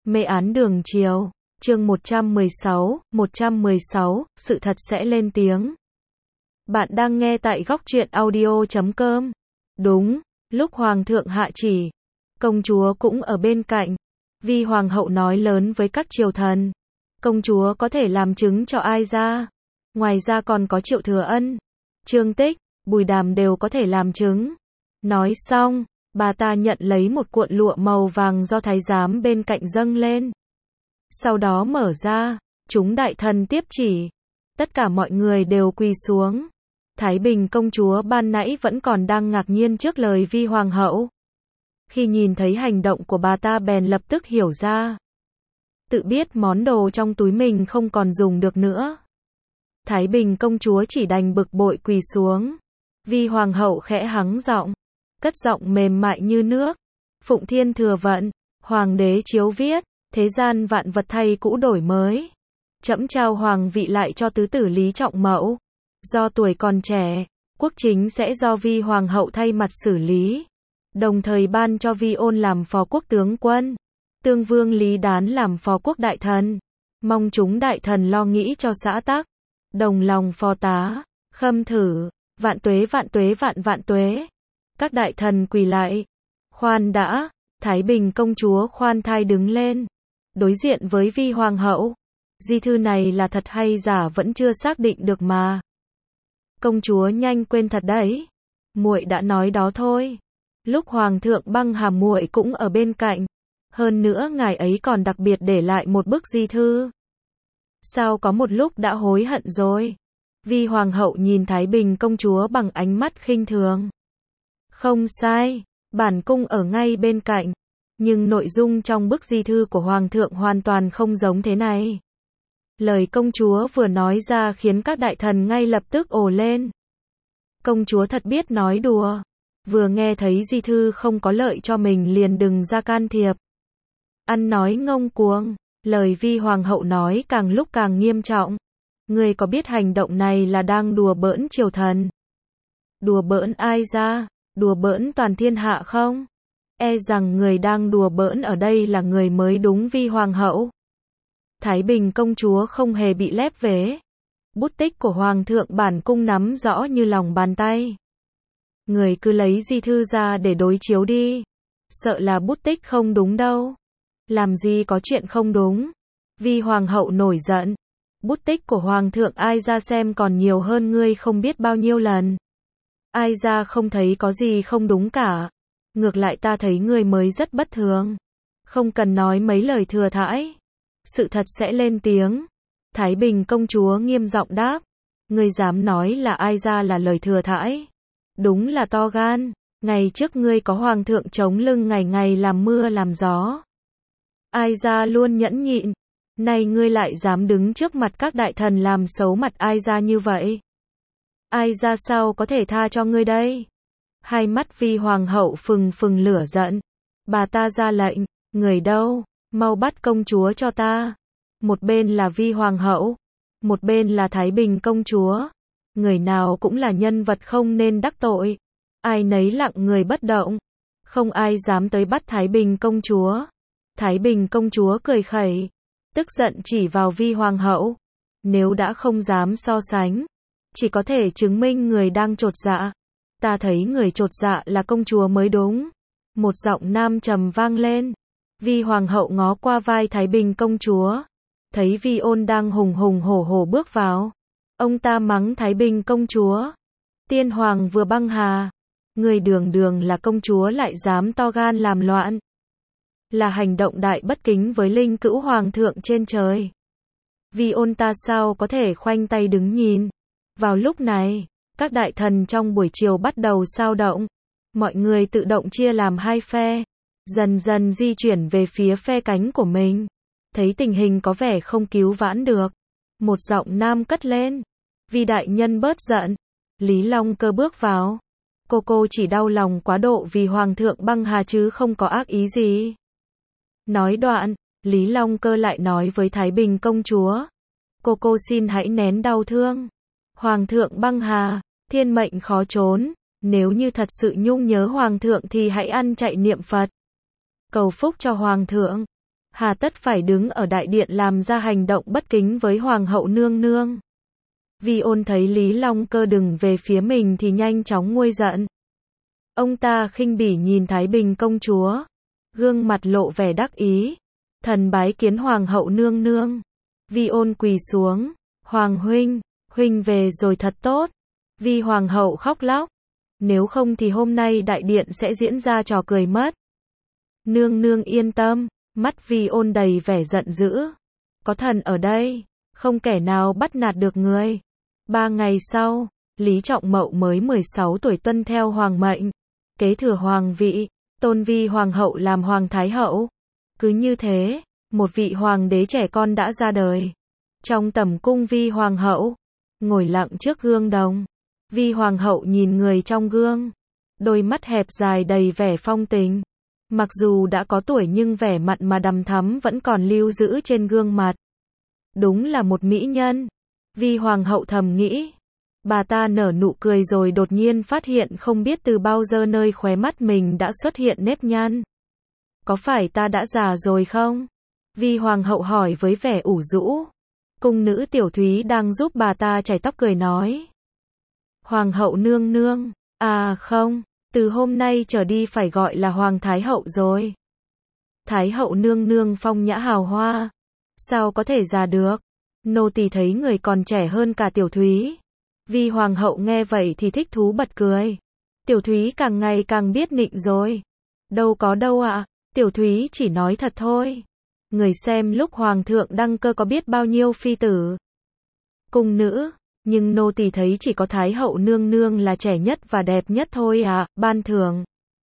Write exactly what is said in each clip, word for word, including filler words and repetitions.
Mê án đường chiều, chương một trăm mười sáu, một trăm mười sáu, sự thật sẽ lên tiếng. Bạn đang nghe tại góc truyện audio chấm com. Đúng, lúc hoàng thượng hạ chỉ, công chúa cũng ở bên cạnh. Vi hoàng hậu nói lớn với các triều thần, công chúa có thể làm chứng cho ai ra. Ngoài ra còn có Triệu Thừa Ân, Trương Tích, Bùi Đàm đều có thể làm chứng. Nói xong, bà ta nhận lấy một cuộn lụa màu vàng do thái giám bên cạnh dâng lên. Sau đó mở ra, chúng đại thần tiếp chỉ. Tất cả mọi người đều quỳ xuống. Thái Bình công chúa ban nãy vẫn còn đang ngạc nhiên trước lời Vi hoàng hậu. Khi nhìn thấy hành động của bà ta bèn lập tức hiểu ra. Tự biết món đồ trong túi mình không còn dùng được nữa. Thái Bình công chúa chỉ đành bực bội quỳ xuống. Vi hoàng hậu khẽ hắng giọng, cất giọng mềm mại như nước. Phụng thiên thừa vận, hoàng đế chiếu viết, thế gian vạn vật thay cũ đổi mới. Trẫm trao hoàng vị lại cho tứ tử Lý Trọng Mậu. Do tuổi còn trẻ, quốc chính sẽ do Vi hoàng hậu thay mặt xử lý. Đồng thời ban cho Vi ôn làm phó quốc tướng quân, tương vương Lý Đán làm phó quốc đại thần. Mong chúng đại thần lo nghĩ cho xã tắc. Đồng lòng phó tá, khâm thử, vạn tuế vạn tuế vạn vạn tuế. Các đại thần quỳ lại. Khoan đã, Thái Bình công chúa khoan thai đứng lên, đối diện với Vi hoàng hậu. Di thư này là thật hay giả vẫn chưa xác định được mà. Công chúa nhanh quên thật đấy. Muội đã nói đó thôi. Lúc hoàng thượng băng hà muội cũng ở bên cạnh. Hơn nữa ngài ấy còn đặc biệt để lại một bức di thư. Sao có một lúc đã hối hận rồi? Vi hoàng hậu nhìn Thái Bình công chúa bằng ánh mắt khinh thường. Không sai, bản cung ở ngay bên cạnh. Nhưng nội dung trong bức di thư của hoàng thượng hoàn toàn không giống thế này. Lời công chúa vừa nói ra khiến các đại thần ngay lập tức ồ lên. Công chúa thật biết nói đùa. Vừa nghe thấy di thư không có lợi cho mình liền đừng ra can thiệp. Ăn nói ngông cuồng. Lời Vi hoàng hậu nói càng lúc càng nghiêm trọng. Ngươi có biết hành động này là đang đùa bỡn triều thần? Đùa bỡn ai ra? Đùa bỡn toàn thiên hạ không? E rằng người đang đùa bỡn ở đây là người mới đúng Vi hoàng hậu. Thái Bình công chúa không hề bị lép vế. Bút tích của hoàng thượng bản cung nắm rõ như lòng bàn tay. Người cứ lấy di thư ra để đối chiếu đi. Sợ là bút tích không đúng đâu. Làm gì có chuyện không đúng. Vi hoàng hậu nổi giận. Bút tích của hoàng thượng ai ra xem còn nhiều hơn ngươi không biết bao nhiêu lần. Ai ra không thấy có gì không đúng cả. Ngược lại ta thấy ngươi mới rất bất thường. Không cần nói mấy lời thừa thãi. Sự thật sẽ lên tiếng. Thái Bình công chúa nghiêm giọng đáp. Ngươi dám nói là ai ra là lời thừa thãi. Đúng là to gan. Ngày trước ngươi có hoàng thượng chống lưng ngày ngày làm mưa làm gió. Ai ra luôn nhẫn nhịn. Nay ngươi lại dám đứng trước mặt các đại thần làm xấu mặt ai ra như vậy. Ai ra sao có thể tha cho ngươi đây? Hai mắt Vi hoàng hậu phừng phừng lửa giận. Bà ta ra lệnh, người đâu, mau bắt công chúa cho ta. Một bên là Vi hoàng hậu, một bên là Thái Bình công chúa. Người nào cũng là nhân vật không nên đắc tội. Ai nấy lặng người bất động. Không ai dám tới bắt Thái Bình công chúa. Thái Bình công chúa cười khẩy, tức giận chỉ vào Vi hoàng hậu. Nếu đã không dám so sánh, chỉ có thể chứng minh người đang chột dạ. Ta thấy người chột dạ là công chúa mới đúng. Một giọng nam trầm vang lên. Vi hoàng hậu ngó qua vai Thái Bình công chúa, thấy Vi ôn đang hùng hùng hổ hổ bước vào. Ông ta mắng Thái Bình công chúa. Tiên hoàng vừa băng hà. Người đường đường là công chúa lại dám to gan làm loạn. Là hành động đại bất kính với linh cữu hoàng thượng trên trời. Vi ôn ta sao có thể khoanh tay đứng nhìn. Vào lúc này, các đại thần trong buổi chiều bắt đầu xao động. Mọi người tự động chia làm hai phe. Dần dần di chuyển về phía phe cánh của mình. Thấy tình hình có vẻ không cứu vãn được. Một giọng nam cất lên. Vi đại nhân bớt giận. Lý Long Cơ bước vào. Cô cô chỉ đau lòng quá độ vì hoàng thượng băng hà chứ không có ác ý gì. Nói đoạn, Lý Long Cơ lại nói với Thái Bình công chúa. Cô cô xin hãy nén đau thương. Hoàng thượng băng hà, thiên mệnh khó trốn. Nếu như thật sự nhung nhớ hoàng thượng thì hãy ăn chạy niệm Phật. Cầu phúc cho hoàng thượng. hà tất phải đứng ở đại điện làm ra hành động bất kính với hoàng hậu nương nương. Vi Ôn thấy Lý Long Cơ đừng về phía mình thì nhanh chóng nguôi giận. Ông ta khinh bỉ nhìn Thái Bình công chúa, gương mặt lộ vẻ đắc ý. Thần bái kiến hoàng hậu nương nương. Vi Ôn quỳ xuống, hoàng huynh, huynh về rồi thật tốt. Vi hoàng hậu khóc lóc, nếu không thì hôm nay đại điện sẽ diễn ra trò cười mất. Nương nương yên tâm, mắt Vi Ôn đầy vẻ giận dữ. Có thần ở đây, không kẻ nào bắt nạt được người. Ba ngày sau, Lý Trọng Mậu mới mười sáu tuổi tuân theo hoàng mệnh, kế thừa hoàng vị, tôn Vi hoàng hậu làm hoàng thái hậu. Cứ như thế, một vị hoàng đế trẻ con đã ra đời. Trong tẩm cung Vi hoàng hậu, ngồi lặng trước gương đồng. Vi hoàng hậu nhìn người trong gương, đôi mắt hẹp dài đầy vẻ phong tình. Mặc dù đã có tuổi nhưng vẻ mặn mà đằm thắm vẫn còn lưu giữ trên gương mặt. Đúng là một mỹ nhân. Vi hoàng hậu thầm nghĩ. Bà ta nở nụ cười rồi đột nhiên phát hiện không biết từ bao giờ nơi khóe mắt mình đã xuất hiện nếp nhăn. Có phải ta đã già rồi không? Vi hoàng hậu hỏi với vẻ ủ rũ. Cung nữ Tiểu Thúy đang giúp bà ta chải tóc cười nói. Hoàng hậu nương nương, à không, từ hôm nay trở đi phải gọi là hoàng thái hậu rồi. Thái hậu nương nương phong nhã hào hoa, sao có thể già được? Nô tỳ thấy người còn trẻ hơn cả Tiểu Thúy. Vi hoàng hậu nghe vậy thì thích thú bật cười. Tiểu Thúy càng ngày càng biết nịnh rồi. Đâu có đâu ạ, à, Tiểu Thúy chỉ nói thật thôi. Người xem lúc hoàng thượng đăng cơ có biết bao nhiêu phi tử, cung nữ, nhưng nô tỳ thấy chỉ có Thái hậu nương nương là trẻ nhất và đẹp nhất thôi à, ban thưởng.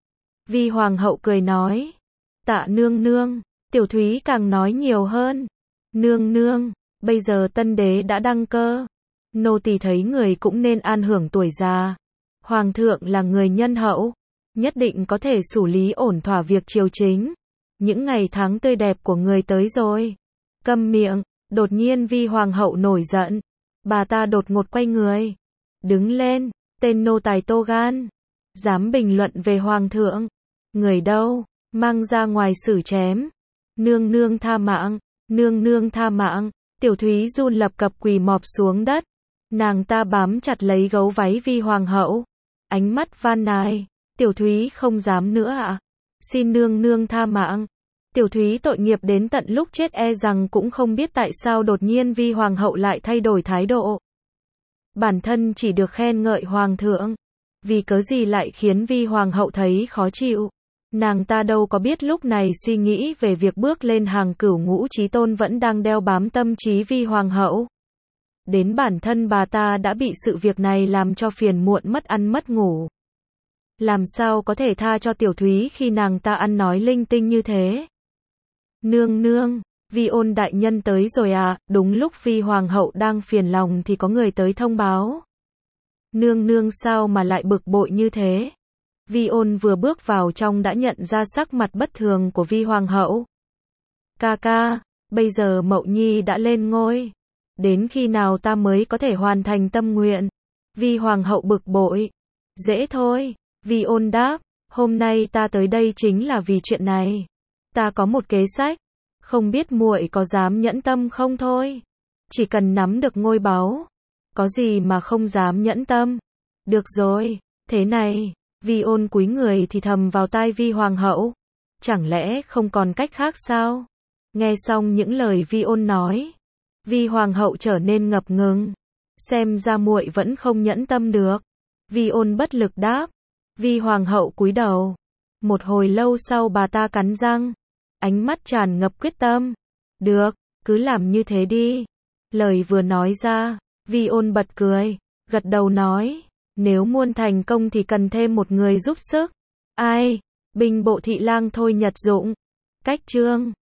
Vi hoàng hậu cười nói. Tạ nương nương. Tiểu Thúy càng nói nhiều hơn. Nương nương, bây giờ tân đế đã đăng cơ. Nô tỳ thấy người cũng nên an hưởng tuổi già. Hoàng thượng là người nhân hậu, nhất định có thể xử lý ổn thỏa việc triều chính. Những ngày tháng tươi đẹp của người tới rồi. Câm miệng. Đột nhiên Vi hoàng hậu nổi giận. Bà ta đột ngột quay người. Đứng lên. Tên nô tài to gan, dám bình luận về hoàng thượng. Người đâu? Mang ra ngoài xử chém. Nương nương tha mạng. Nương nương tha mạng. Tiểu Thúy run lập cập quỳ mọp xuống đất. Nàng ta bám chặt lấy gấu váy Vi hoàng hậu. Ánh mắt van nài. Tiểu Thúy không dám nữa ạ. À? Xin nương nương tha mạng. Tiểu Thúy tội nghiệp đến tận lúc chết e rằng cũng không biết tại sao đột nhiên Vi hoàng hậu lại thay đổi thái độ. Bản thân chỉ được khen ngợi hoàng thượng, vì cớ gì lại khiến Vi hoàng hậu thấy khó chịu. Nàng ta đâu có biết lúc này suy nghĩ về việc bước lên hàng cửu ngũ chí tôn vẫn đang đeo bám tâm trí Vi hoàng hậu. Đến bản thân bà ta đã bị sự việc này làm cho phiền muộn mất ăn mất ngủ. Làm sao có thể tha cho Tiểu Thúy khi nàng ta ăn nói linh tinh như thế? Nương nương, Vi Ôn đại nhân tới rồi à? Đúng lúc Vi hoàng hậu đang phiền lòng thì có người tới thông báo. Nương nương sao mà lại bực bội như thế? Vi Ôn vừa bước vào trong đã nhận ra sắc mặt bất thường của Vi hoàng hậu. Ca ca, bây giờ Mậu Nhi đã lên ngôi. Đến khi nào ta mới có thể hoàn thành tâm nguyện? Vi hoàng hậu bực bội. Dễ thôi. Vi Ôn đáp, hôm nay ta tới đây chính là vì chuyện này. Ta có một kế sách, không biết muội có dám nhẫn tâm không thôi. Chỉ cần nắm được ngôi báu, có gì mà không dám nhẫn tâm. Được rồi, thế này, Vi Ôn cúi người thì thầm vào tai Vi hoàng hậu. Chẳng lẽ không còn cách khác sao? Nghe xong những lời Vi Ôn nói, Vi hoàng hậu trở nên ngập ngừng. Xem ra muội vẫn không nhẫn tâm được. Vi Ôn bất lực đáp. Vi hoàng hậu cúi đầu. Một hồi lâu sau bà ta cắn răng, ánh mắt tràn ngập quyết tâm. Được, cứ làm như thế đi. Lời vừa nói ra, Vi Ôn bật cười, gật đầu nói, nếu muốn thành công thì cần thêm một người giúp sức. Ai? Binh bộ thị lang Thôi Nhật Dụng. Cách chương